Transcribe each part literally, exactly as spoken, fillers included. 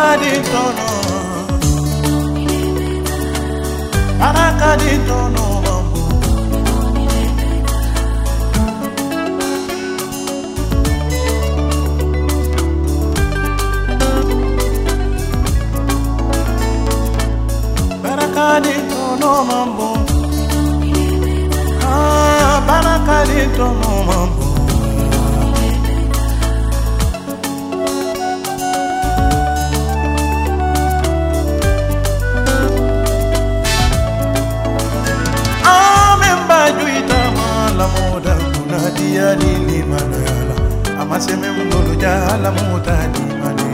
di tono, baraka di tono mambo. Baraka di tono mambo, ah baraka di tono mambo. Dia di limana amaseme mngolo jala mutadi mane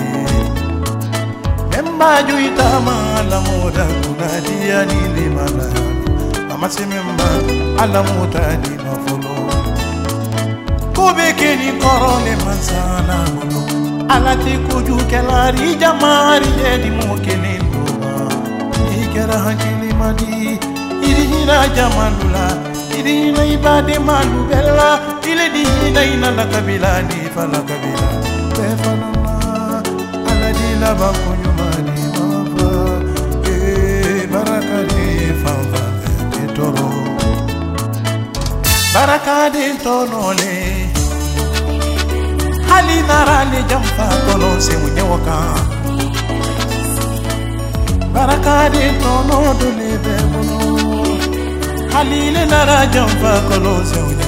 memba juita mala muda kuna dia di limana amaseme mba ala mutadi mafolo kubeke ni korone mansana mulo alati kuju kelari jamari di mukene ndoba ikera hakili madi irihina jamanula irihina ibade malu bella ile dina ina la kabila di fala kabila be fala ala di la ba kunyuma di mava e baraka di fava de toro baraka di tonole hali narale jamfa kono se munyoka baraka di tono dole be mono hali le nara jamfa kono se munyoka.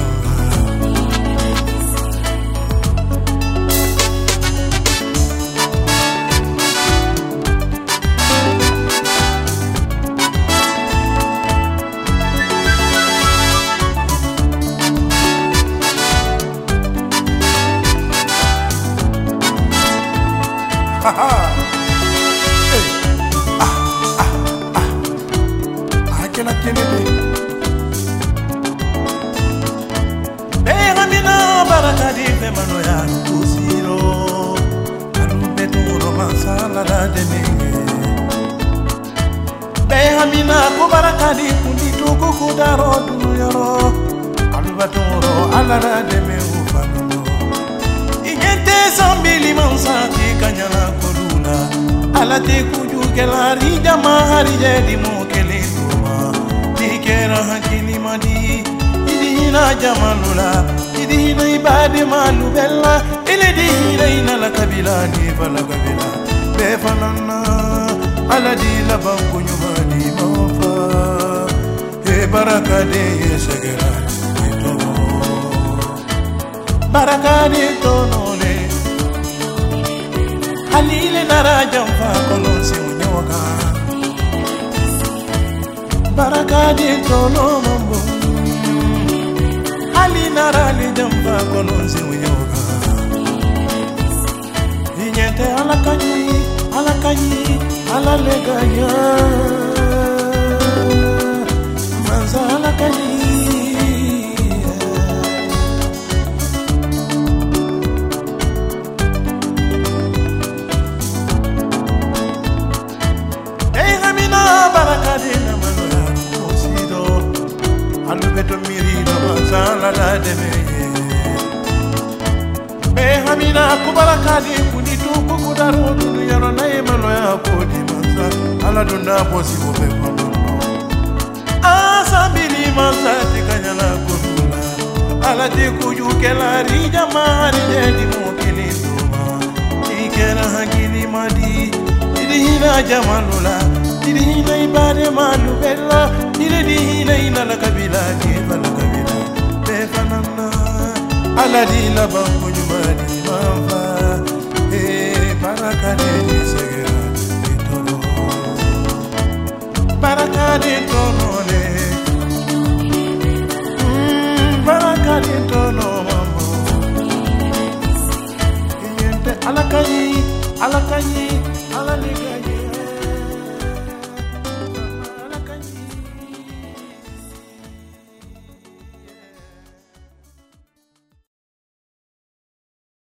Ah, hey, ah, ah, ah, ah, que la tiene be. Benamina baraka di fe mano ya kusiro, alube turo masala la denenge. Benamina ko baraka di kundi tuku kudaro dunu yoro, alube turo ala la deme ufano. Igente sambili mansati kanyala kolula alate kuju kelari jamahari jadi mokele tuma dikera hakili madi idina jamalula idina ibade malu bella ile dina ina la kabila ni fala kabila be falana aladi la bangu nyumadi mafa e baraka de yesegera to baraka de tonole halile narajam fa kono se munyoka baraka di tono mambo halile narale jamfa kono se munyoka inyete alakanyi alakanyi alalegaya manza alakanyi baraka de na manoya osido alubeto mirino masala la deme be hamina ku baraka de kunitu ku kudaro dunu yaro na manoya ko di mansa ala dunda posibo be kono asabili mansa tikanyala kurula ala de kuju kelari jamari de di mokini duma ikera hakili madi idina jamalula idina ibade malu bella idina ina la kabila di fala kabila be fanana ala di la bangu nyumadi mava e baraka de segera toro baraka de tono le baraka de tono mambo yente ala kayi ala kayi ala liga